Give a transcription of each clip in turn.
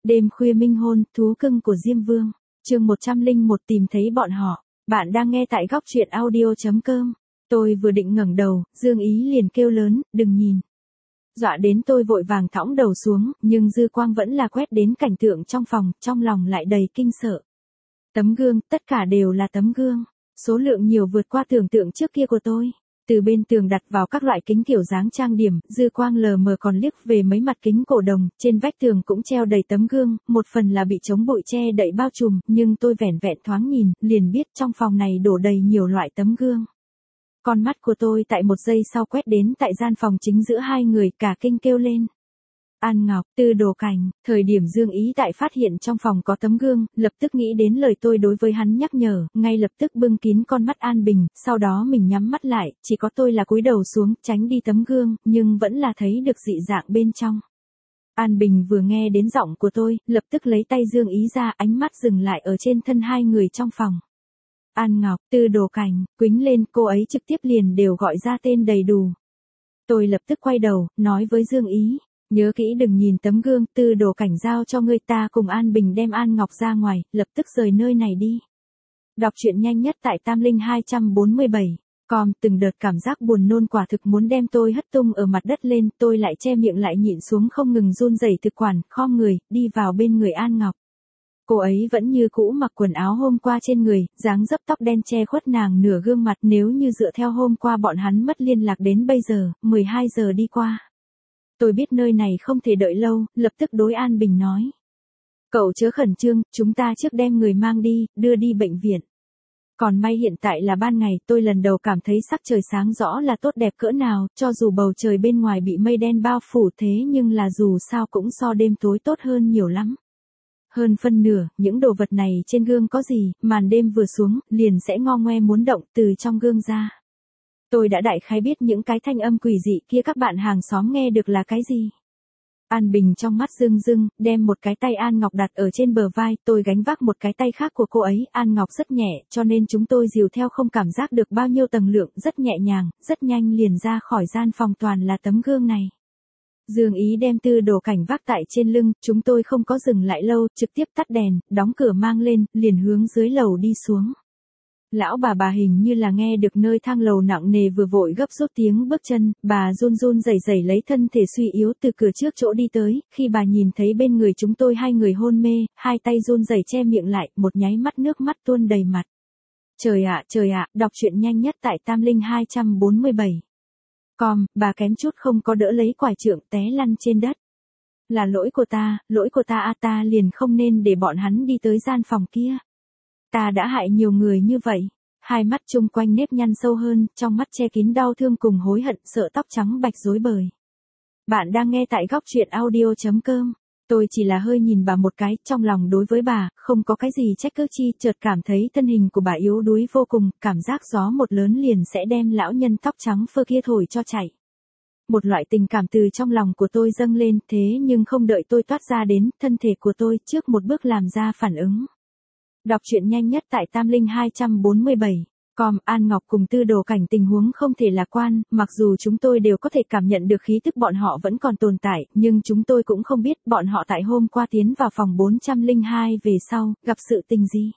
Đêm khuya minh hôn, thú cưng của Diêm Vương. Chương 101 tìm thấy bọn họ. Bạn đang nghe tại góc truyện audio.com. Tôi vừa định ngẩng đầu, Dương Ý liền kêu lớn, đừng nhìn. Dọa đến tôi vội vàng thõng đầu xuống, nhưng dư quang vẫn là quét đến cảnh tượng trong phòng, trong lòng lại đầy kinh sợ. Tấm gương, tất cả đều là tấm gương. Số lượng nhiều vượt qua tưởng tượng trước kia của tôi. Từ bên tường đặt vào các loại kính kiểu dáng trang điểm, dư quang lờ mờ còn liếc về mấy mặt kính cổ đồng, trên vách tường cũng treo đầy tấm gương, một phần là bị chống bụi che đậy bao trùm, nhưng tôi vẻn vẹn thoáng nhìn, liền biết trong phòng này đổ đầy nhiều loại tấm gương. Con mắt của tôi tại một giây sau quét đến tại gian phòng chính giữa hai người, cả kinh kêu lên. An Ngọc, Tư Đồ Cảnh. Thời điểm Dương Ý tại phát hiện trong phòng có tấm gương, lập tức nghĩ đến lời tôi đối với hắn nhắc nhở, ngay lập tức bưng kín con mắt An Bình, sau đó mình nhắm mắt lại, chỉ có tôi là cúi đầu xuống, tránh đi tấm gương, nhưng vẫn là thấy được dị dạng bên trong. An Bình vừa nghe đến giọng của tôi, lập tức lấy tay Dương Ý ra, ánh mắt dừng lại ở trên thân hai người trong phòng. An Ngọc, Tư Đồ Cảnh, quýnh lên, cô ấy trực tiếp liền đều gọi ra tên đầy đủ. Tôi lập tức quay đầu, nói với Dương Ý. Nhớ kỹ đừng nhìn tấm gương, Tư Đồ Cảnh giao cho ngươi, ta cùng An Bình đem An Ngọc ra ngoài, lập tức rời nơi này đi. Đọc truyện nhanh nhất tại Tam Linh 247. Từng đợt cảm giác buồn nôn quả thực muốn đem tôi hất tung ở mặt đất lên, tôi lại che miệng lại nhịn xuống không ngừng run rẩy thực quản, khom người, đi vào bên người An Ngọc. Cô ấy vẫn như cũ mặc quần áo hôm qua trên người, dáng dấp tóc đen che khuất nàng nửa gương mặt, nếu như dựa theo hôm qua bọn hắn mất liên lạc đến bây giờ, 12 giờ đi qua. Tôi biết nơi này không thể đợi lâu, lập tức đối An Bình nói. Cậu chớ khẩn trương, chúng ta trước đem người mang đi, đưa đi bệnh viện. Còn may hiện tại là ban ngày, tôi lần đầu cảm thấy sắc trời sáng rõ là tốt đẹp cỡ nào, cho dù bầu trời bên ngoài bị mây đen bao phủ thế nhưng là dù sao cũng so đêm tối tốt hơn nhiều lắm. Hơn phân nửa, những đồ vật này trên gương có gì, màn đêm vừa xuống, liền sẽ ngo ngoe muốn động từ trong gương ra. Tôi đã đại khái biết những cái thanh âm quỷ dị kia các bạn hàng xóm nghe được là cái gì. An Bình trong mắt rưng rưng, đem một cái tay An Ngọc đặt ở trên bờ vai, tôi gánh vác một cái tay khác của cô ấy, An Ngọc rất nhẹ, cho nên chúng tôi dìu theo không cảm giác được bao nhiêu tầng lượng, rất nhẹ nhàng, rất nhanh liền ra khỏi gian phòng toàn là tấm gương này. Dương Ý đem Tư Đồ Cảnh vác tại trên lưng, chúng tôi không có dừng lại lâu, trực tiếp tắt đèn, đóng cửa mang lên, liền hướng dưới lầu đi xuống. Lão bà hình như là nghe được nơi thang lầu nặng nề vừa vội gấp rút tiếng bước chân, bà run run rẩy rẩy lấy thân thể suy yếu từ cửa trước chỗ đi tới, khi bà nhìn thấy bên người chúng tôi hai người hôn mê, hai tay run rẩy che miệng lại, một nháy mắt nước mắt tuôn đầy mặt. Trời ạ, đọc truyện nhanh nhất tại Tam Linh 247. Bà kém chút không có đỡ lấy quải trượng té lăn trên đất. Là lỗi của ta, ta liền không nên để bọn hắn đi tới gian phòng kia. Ta đã hại nhiều người như vậy. Hai mắt chung quanh nếp nhăn sâu hơn, trong mắt che kín đau thương cùng hối hận, sợ tóc trắng bạch rối bời. Bạn đang nghe tại góc truyện audio.com. Tôi chỉ là hơi nhìn bà một cái, trong lòng đối với bà, không có cái gì trách cứ chi, chợt cảm thấy thân hình của bà yếu đuối vô cùng, cảm giác gió một lớn liền sẽ đem lão nhân tóc trắng phơ kia thổi cho chạy. Một loại tình cảm từ trong lòng của tôi dâng lên, thế nhưng không đợi tôi toát ra đến, thân thể của tôi trước một bước làm ra phản ứng. Đọc truyện nhanh nhất tại Tam Linh 247. An Ngọc cùng Tư Đồ Cảnh tình huống không thể lạc quan, mặc dù chúng tôi đều có thể cảm nhận được khí tức bọn họ vẫn còn tồn tại, nhưng chúng tôi cũng không biết bọn họ tại hôm qua tiến vào phòng 402 về sau, gặp sự tình gì.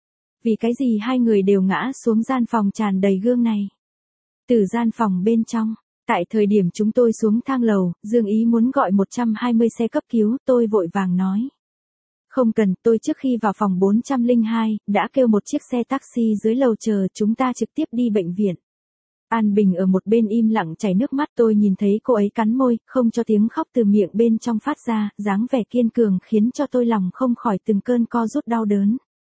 Vì cái gì hai người đều ngã xuống gian phòng tràn đầy gương này. Từ gian phòng bên trong, tại thời điểm chúng tôi xuống thang lầu, Dương Ý muốn gọi 120 xe cấp cứu, tôi vội vàng nói. Không cần, tôi trước khi vào phòng 402, đã kêu một chiếc xe taxi dưới lầu chờ chúng ta trực tiếp đi bệnh viện. An Bình ở một bên im lặng chảy nước mắt, tôi nhìn thấy cô ấy cắn môi, không cho tiếng khóc từ miệng bên trong phát ra, dáng vẻ kiên cường khiến cho tôi lòng không khỏi từng cơn co rút đau đớn.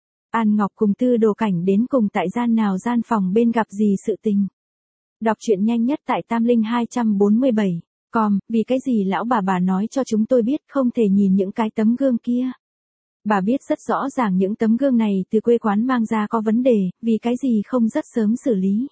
An Ngọc cùng Tư Đồ Cảnh đến cùng tại gian phòng bên gặp gì sự tình. Đọc truyện nhanh nhất tại Tam Linh 247. Vì cái gì lão bà nói cho chúng tôi biết không thể nhìn những cái tấm gương kia. Bà biết rất rõ ràng những tấm gương này từ quê quán mang ra có vấn đề, vì cái gì không rất sớm xử lý.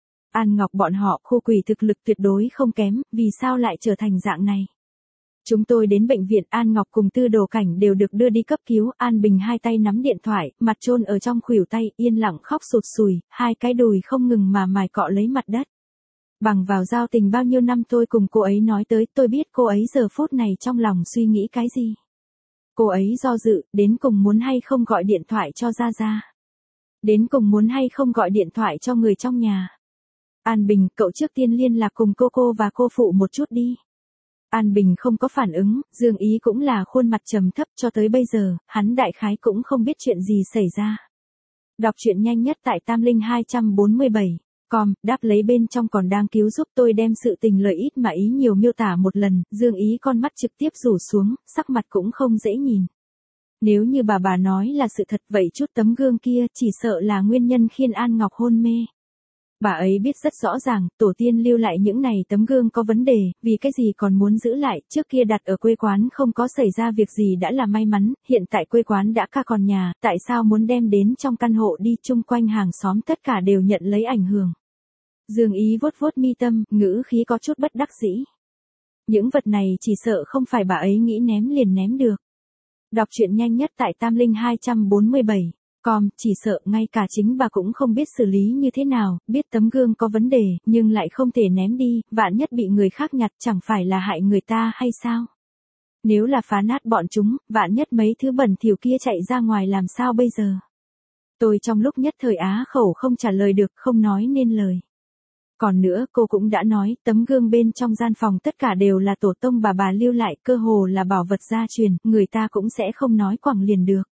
An Ngọc bọn họ khu quỷ thực lực tuyệt đối không kém, vì sao lại trở thành dạng này. Chúng tôi đến bệnh viện, An Ngọc cùng Tư Đồ Cảnh đều được đưa đi cấp cứu, An Bình hai tay nắm điện thoại, mặt chôn ở trong khuỷu tay, yên lặng khóc sụt sùi, hai cái đùi không ngừng mà mài cọ lấy mặt đất. Bằng vào giao tình bao nhiêu năm tôi cùng cô ấy nói tới, tôi biết cô ấy giờ phút này trong lòng suy nghĩ cái gì. Cô ấy do dự, đến cùng muốn hay không gọi điện thoại cho Gia Gia. Đến cùng muốn hay không gọi điện thoại cho người trong nhà. An Bình, cậu trước tiên liên lạc cùng cô và cô phụ một chút đi. An Bình không có phản ứng, Dương Ý cũng là khuôn mặt trầm thấp cho tới bây giờ, hắn đại khái cũng không biết chuyện gì xảy ra. Đọc truyện nhanh nhất tại Tamling247. Đáp lấy bên trong còn đang cứu giúp tôi đem sự tình lợi ít mà ý nhiều miêu tả một lần, Dương Ý con mắt trực tiếp rủ xuống, sắc mặt cũng không dễ nhìn. Nếu như bà nói là sự thật vậy chút tấm gương kia chỉ sợ là nguyên nhân khiến An Ngọc hôn mê. Bà ấy biết rất rõ ràng, tổ tiên lưu lại những này tấm gương có vấn đề, vì cái gì còn muốn giữ lại, trước kia đặt ở quê quán không có xảy ra việc gì đã là may mắn, hiện tại quê quán đã còn nhà, tại sao muốn đem đến trong căn hộ đi, chung quanh hàng xóm tất cả đều nhận lấy ảnh hưởng. Dương Ý vuốt vuốt mi tâm, ngữ khí có chút bất đắc dĩ. Những vật này chỉ sợ không phải bà ấy nghĩ ném liền ném được. Đọc truyện nhanh nhất tại Tamling247. Chỉ sợ ngay cả chính bà cũng không biết xử lý như thế nào, biết tấm gương có vấn đề, nhưng lại không thể ném đi, vạn nhất bị người khác nhặt chẳng phải là hại người ta hay sao? Nếu là phá nát bọn chúng, vạn nhất mấy thứ bẩn thỉu kia chạy ra ngoài làm sao bây giờ? Tôi trong lúc nhất thời á khẩu không trả lời được, không nói nên lời. Còn nữa, cô cũng đã nói, tấm gương bên trong gian phòng tất cả đều là tổ tông bà lưu lại, cơ hồ là bảo vật gia truyền, người ta cũng sẽ không nói quẳng liền được.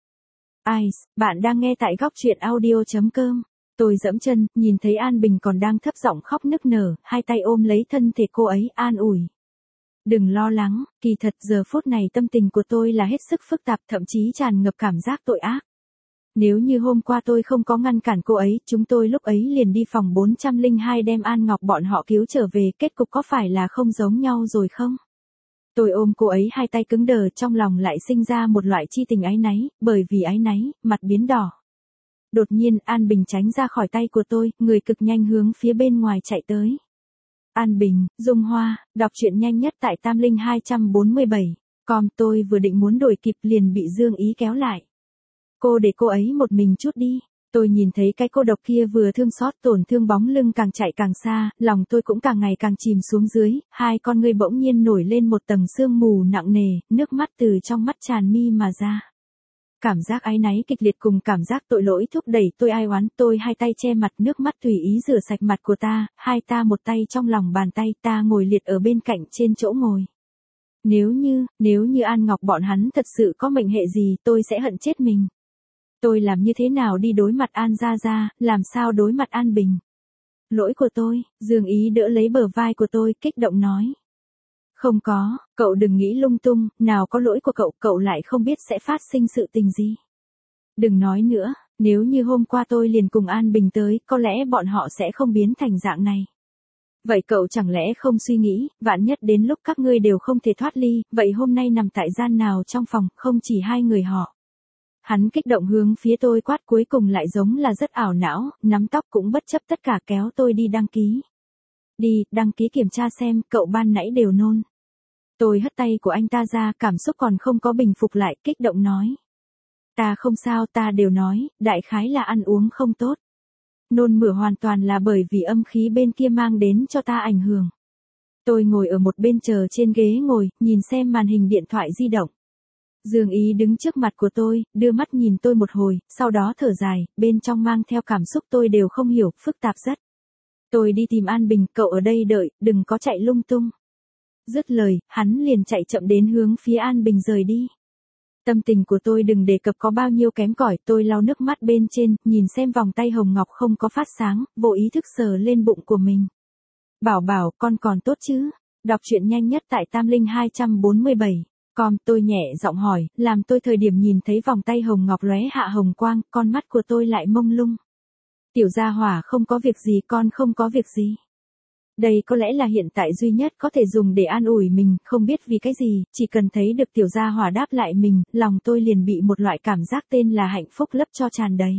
Bạn đang nghe tại góc truyện audio.com. Tôi giẫm chân, nhìn thấy An Bình còn đang thấp giọng khóc nức nở, hai tay ôm lấy thân thể cô ấy, an ủi. Đừng lo lắng, kỳ thật giờ phút này tâm tình của tôi là hết sức phức tạp, thậm chí tràn ngập cảm giác tội ác. Nếu như hôm qua tôi không có ngăn cản cô ấy, chúng tôi lúc ấy liền đi phòng 402 đem An Ngọc bọn họ cứu trở về, kết cục có phải là không giống nhau rồi không? Tôi ôm cô ấy hai tay cứng đờ, trong lòng lại sinh ra một loại chi tình áy náy, bởi vì áy náy, mặt biến đỏ. Đột nhiên, An Bình tránh ra khỏi tay của tôi, người cực nhanh hướng phía bên ngoài chạy tới. An Bình, Dung Hoa, đọc truyện nhanh nhất tại Tamling247. Tôi vừa định muốn đổi kịp liền bị Dương Ý kéo lại. Cô để cô ấy một mình chút đi. Tôi nhìn thấy cái cô độc kia vừa thương xót tổn thương bóng lưng càng chạy càng xa, lòng tôi cũng càng ngày càng chìm xuống dưới, hai con ngươi bỗng nhiên nổi lên một tầng sương mù nặng nề, nước mắt từ trong mắt tràn mi mà ra. Cảm giác áy náy kịch liệt cùng cảm giác tội lỗi thúc đẩy tôi ai oán, tôi hai tay che mặt, nước mắt tùy ý rửa sạch mặt của ta, hai ta một tay trong lòng bàn tay, ta ngồi liệt ở bên cạnh trên chỗ ngồi. Nếu như An Ngọc bọn hắn thật sự có mệnh hệ gì, tôi sẽ hận chết mình. Tôi làm như thế nào đi đối mặt An Gia Gia, làm sao đối mặt An Bình? Lỗi của tôi, Dương Ý đỡ lấy bờ vai của tôi, kích động nói. Không có, cậu đừng nghĩ lung tung, nào có lỗi của cậu lại không biết sẽ phát sinh sự tình gì. Đừng nói nữa, nếu như hôm qua tôi liền cùng An Bình tới, có lẽ bọn họ sẽ không biến thành dạng này. Vậy cậu chẳng lẽ không suy nghĩ, vạn nhất đến lúc các ngươi đều không thể thoát ly, vậy hôm nay nằm tại gian nào trong phòng, không chỉ hai người họ. Hắn kích động hướng phía tôi quát, cuối cùng lại giống là rất ảo não, nắm tóc cũng bất chấp tất cả kéo tôi đi đăng ký. Đi, đăng ký kiểm tra xem, cậu ban nãy đều nôn. Tôi hất tay của anh ta ra, cảm xúc còn không có bình phục lại, kích động nói. Ta không sao, ta đều nói, đại khái là ăn uống không tốt. Nôn mửa hoàn toàn là bởi vì âm khí bên kia mang đến cho ta ảnh hưởng. Tôi ngồi ở một bên chờ trên ghế ngồi, nhìn xem màn hình điện thoại di động. Dương Ý đứng trước mặt của tôi, đưa mắt nhìn tôi một hồi, sau đó thở dài, bên trong mang theo cảm xúc tôi đều không hiểu, phức tạp rất. Tôi đi tìm An Bình, cậu ở đây đợi, đừng có chạy lung tung. Dứt lời, hắn liền chạy chậm đến hướng phía An Bình rời đi. Tâm tình của tôi đừng đề cập có bao nhiêu kém cỏi, tôi lau nước mắt bên trên, nhìn xem vòng tay hồng ngọc không có phát sáng, vô ý thức sờ lên bụng của mình. Bảo, con còn tốt chứ? Đọc truyện nhanh nhất tại Tamling247. Tôi nhẹ giọng hỏi, làm tôi thời điểm nhìn thấy vòng tay hồng ngọc lóe hạ hồng quang, con mắt của tôi lại mông lung. Tiểu gia hỏa không có việc gì, con không có việc gì. Đây có lẽ là hiện tại duy nhất có thể dùng để an ủi mình, không biết vì cái gì, chỉ cần thấy được tiểu gia hỏa đáp lại mình, lòng tôi liền bị một loại cảm giác tên là hạnh phúc lấp cho tràn đầy.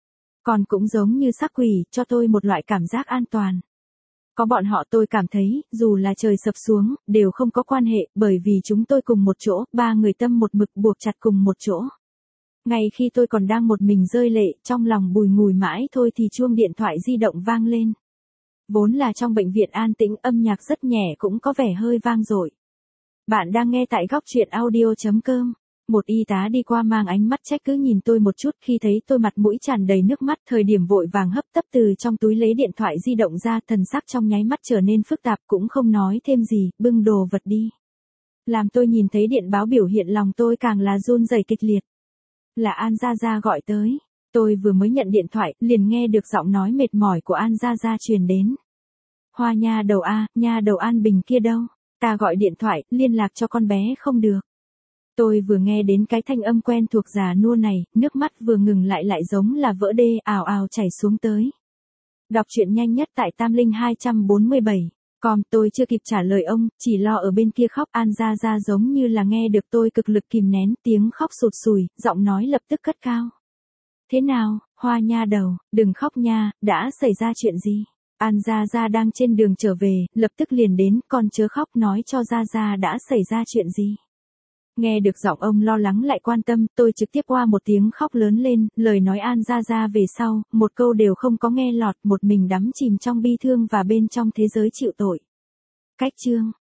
Còn cũng giống như sắc quỷ, cho tôi một loại cảm giác an toàn. Có bọn họ tôi cảm thấy, dù là trời sập xuống, đều không có quan hệ, bởi vì chúng tôi cùng một chỗ, ba người tâm một mực buộc chặt cùng một chỗ. Ngay khi tôi còn đang một mình rơi lệ, trong lòng bùi ngùi mãi thôi thì chuông điện thoại di động vang lên. Vốn là trong bệnh viện an tĩnh, âm nhạc rất nhẹ cũng có vẻ hơi vang dội. Bạn đang nghe tại góc truyện audio.com. Một y tá đi qua mang ánh mắt trách cứ nhìn tôi một chút, khi thấy tôi mặt mũi tràn đầy nước mắt, thời điểm vội vàng hấp tấp từ trong túi lấy điện thoại di động ra, thần sắc trong nháy mắt trở nên phức tạp, cũng không nói thêm gì, bưng đồ vật đi. Làm tôi nhìn thấy điện báo biểu hiện, lòng tôi càng là run rẩy kịch liệt. Là An Gia Gia gọi tới. Tôi vừa mới nhận điện thoại, liền nghe được giọng nói mệt mỏi của An Gia Gia truyền đến. Hoa nha đầu a, nha đầu An Bình kia đâu? Ta gọi điện thoại, liên lạc cho con bé không được. Tôi vừa nghe đến cái thanh âm quen thuộc già nua này, nước mắt vừa ngừng lại giống là vỡ đê, ào ào chảy xuống tới. Đọc truyện nhanh nhất tại Tam Linh 247. Tôi chưa kịp trả lời ông, chỉ lo ở bên kia khóc. An Gia Gia giống như là nghe được tôi cực lực kìm nén, tiếng khóc sụt sùi, giọng nói lập tức cất cao. Thế nào, Hoa nha đầu, đừng khóc nha, đã xảy ra chuyện gì? An Gia Gia đang trên đường trở về, lập tức liền đến, con chớ khóc, nói cho Gia Gia đã xảy ra chuyện gì. Nghe được giọng ông lo lắng lại quan tâm, tôi trực tiếp qua một tiếng khóc lớn lên, lời nói An Gia Gia về sau, một câu đều không có nghe lọt, một mình đắm chìm trong bi thương và bên trong thế giới chịu tội. Cách chương